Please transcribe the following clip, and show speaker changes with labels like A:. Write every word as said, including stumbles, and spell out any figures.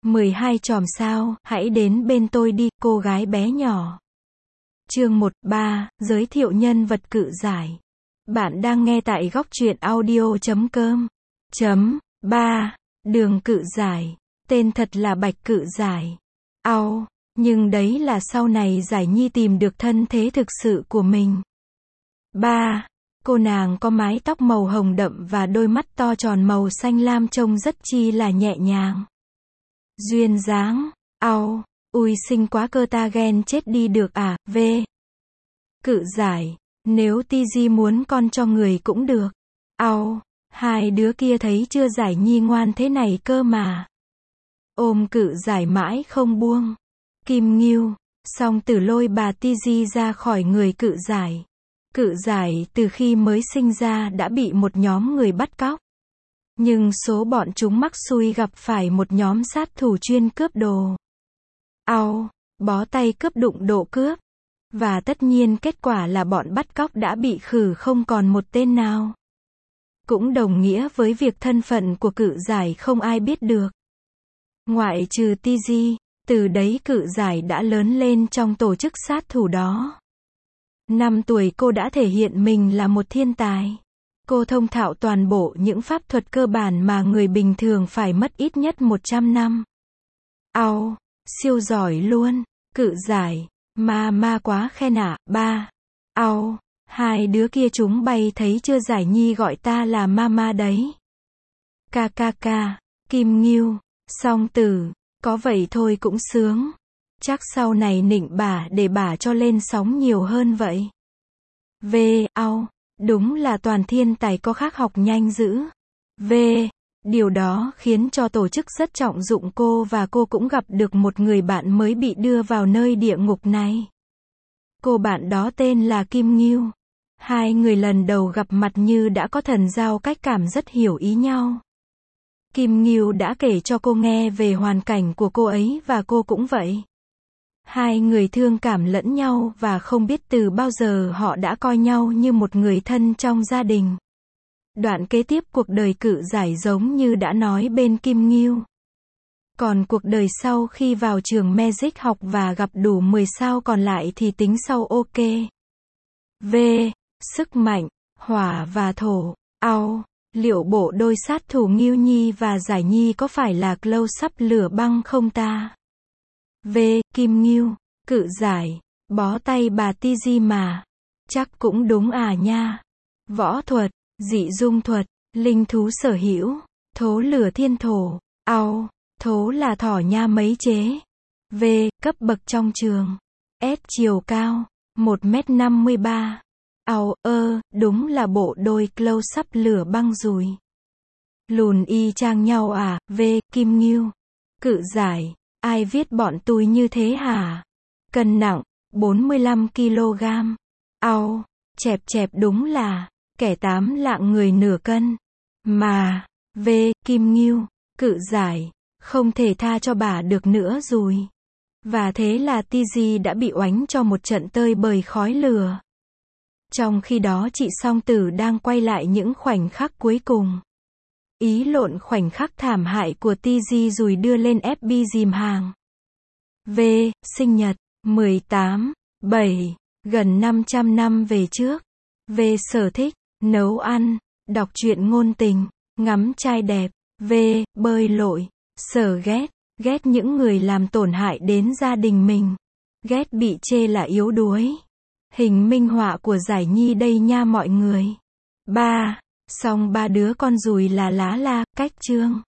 A: mười hai chòm sao, hãy đến bên tôi đi, cô gái bé nhỏ. Chương một, ba, giới thiệu nhân vật Cự Giải. Bạn đang nghe tại góc truyện audio chấm com. Chấm, ba, Đường Cự Giải. Tên thật là Bạch Cự Giải. Au, nhưng đấy là sau này Giải Nhi tìm được thân thế thực sự của mình. Ba, cô nàng có mái tóc màu hồng đậm và đôi mắt to tròn màu xanh lam trông rất chi là nhẹ nhàng. Duyên dáng, au, ui xinh quá cơ ta ghen chết đi được à, v. Cự Giải, nếu Tigi muốn con cho người cũng được. Au, hai đứa kia thấy chưa Giải Nhi ngoan thế này cơ mà. Ôm Cự Giải mãi không buông. Kim Ngưu, Song Tử lôi bà Tigi ra khỏi người Cự Giải. Cự Giải từ khi mới sinh ra đã bị một nhóm người bắt cóc. Nhưng số bọn chúng mắc xui gặp phải một nhóm sát thủ chuyên cướp đồ. Au, bó tay cướp đụng độ cướp. Và tất nhiên kết quả là bọn bắt cóc đã bị khử không còn một tên nào. Cũng đồng nghĩa với việc thân phận của Cự Giải không ai biết được. Ngoại trừ Tigi, từ đấy Cự Giải đã lớn lên trong tổ chức sát thủ đó. Năm tuổi cô đã thể hiện mình là một thiên tài. Cô thông thạo toàn bộ những pháp thuật cơ bản mà người bình thường phải mất ít nhất một trăm năm. Au, siêu giỏi luôn, Cự Giải, ma ma quá khen ạ, ba. Au, hai đứa kia chúng bay thấy chưa Giải Nhi gọi ta là mama đấy. Ca ca ca, Kim Ngưu, Song Tử, có vậy thôi cũng sướng. Chắc sau này nịnh bả để bả cho lên sóng nhiều hơn vậy. V. Au, đúng là toàn thiên tài có khác học nhanh dữ. V. Điều đó khiến cho tổ chức rất trọng dụng cô và cô cũng gặp được một người bạn mới bị đưa vào nơi địa ngục này. Cô bạn đó tên là Kim Ngưu. Hai người lần đầu gặp mặt như đã có thần giao cách cảm rất hiểu ý nhau. Kim Ngưu đã kể cho cô nghe về hoàn cảnh của cô ấy và cô cũng vậy. Hai người thương cảm lẫn nhau và không biết từ bao giờ họ đã coi nhau như một người thân trong gia đình. Đoạn kế tiếp cuộc đời Cự Giải giống như đã nói bên Kim Ngưu. Còn cuộc đời sau khi vào trường Magic học và gặp đủ mười sao còn lại thì tính sau ok. V. Sức mạnh, hỏa và thổ. Au, liệu bộ đôi sát thủ Ngưu Nhi và Giải Nhi có phải là close-up lửa băng không ta? V. Kim Ngưu, Cự Giải, bó tay bà Tigi mà. Chắc cũng đúng à nha. Võ thuật, dị dung thuật, linh thú sở hữu, thố lửa thiên thổ. Au, thố là thỏ nha mấy chế. V. Cấp bậc trong trường. S. Chiều cao, một mét năm mươi ba. Au, ơ, đúng là bộ đôi close-up lửa băng rùi. Lùn y chang nhau à, V. Kim Ngưu, Cự Giải, ai viết bọn tôi như thế hả? Cân nặng, bốn mươi lăm ki lô gam. Au, chẹp chẹp đúng là, kẻ tám lạng người nửa cân. Mà, V. Kim Ngưu, Cự Giải, không thể tha cho bà được nữa rồi. Và thế là Tigi đã bị oánh cho một trận tơi bời khói lửa. Trong khi đó chị Song Tử đang quay lại những khoảnh khắc cuối cùng. Ý lộn khoảnh khắc thảm hại của Tigi rồi đưa lên ép bê dìm hàng. V. Sinh nhật, mười tám, bảy, gần năm trăm năm về trước. V. Sở thích, nấu ăn, đọc truyện ngôn tình, ngắm trai đẹp. V. Bơi lội. Sở ghét, ghét những người làm tổn hại đến gia đình mình. Ghét bị chê là yếu đuối. Hình minh họa của Giải Nhi đây nha mọi người. ba. Xong ba đứa con rùi là lá la, cách chương.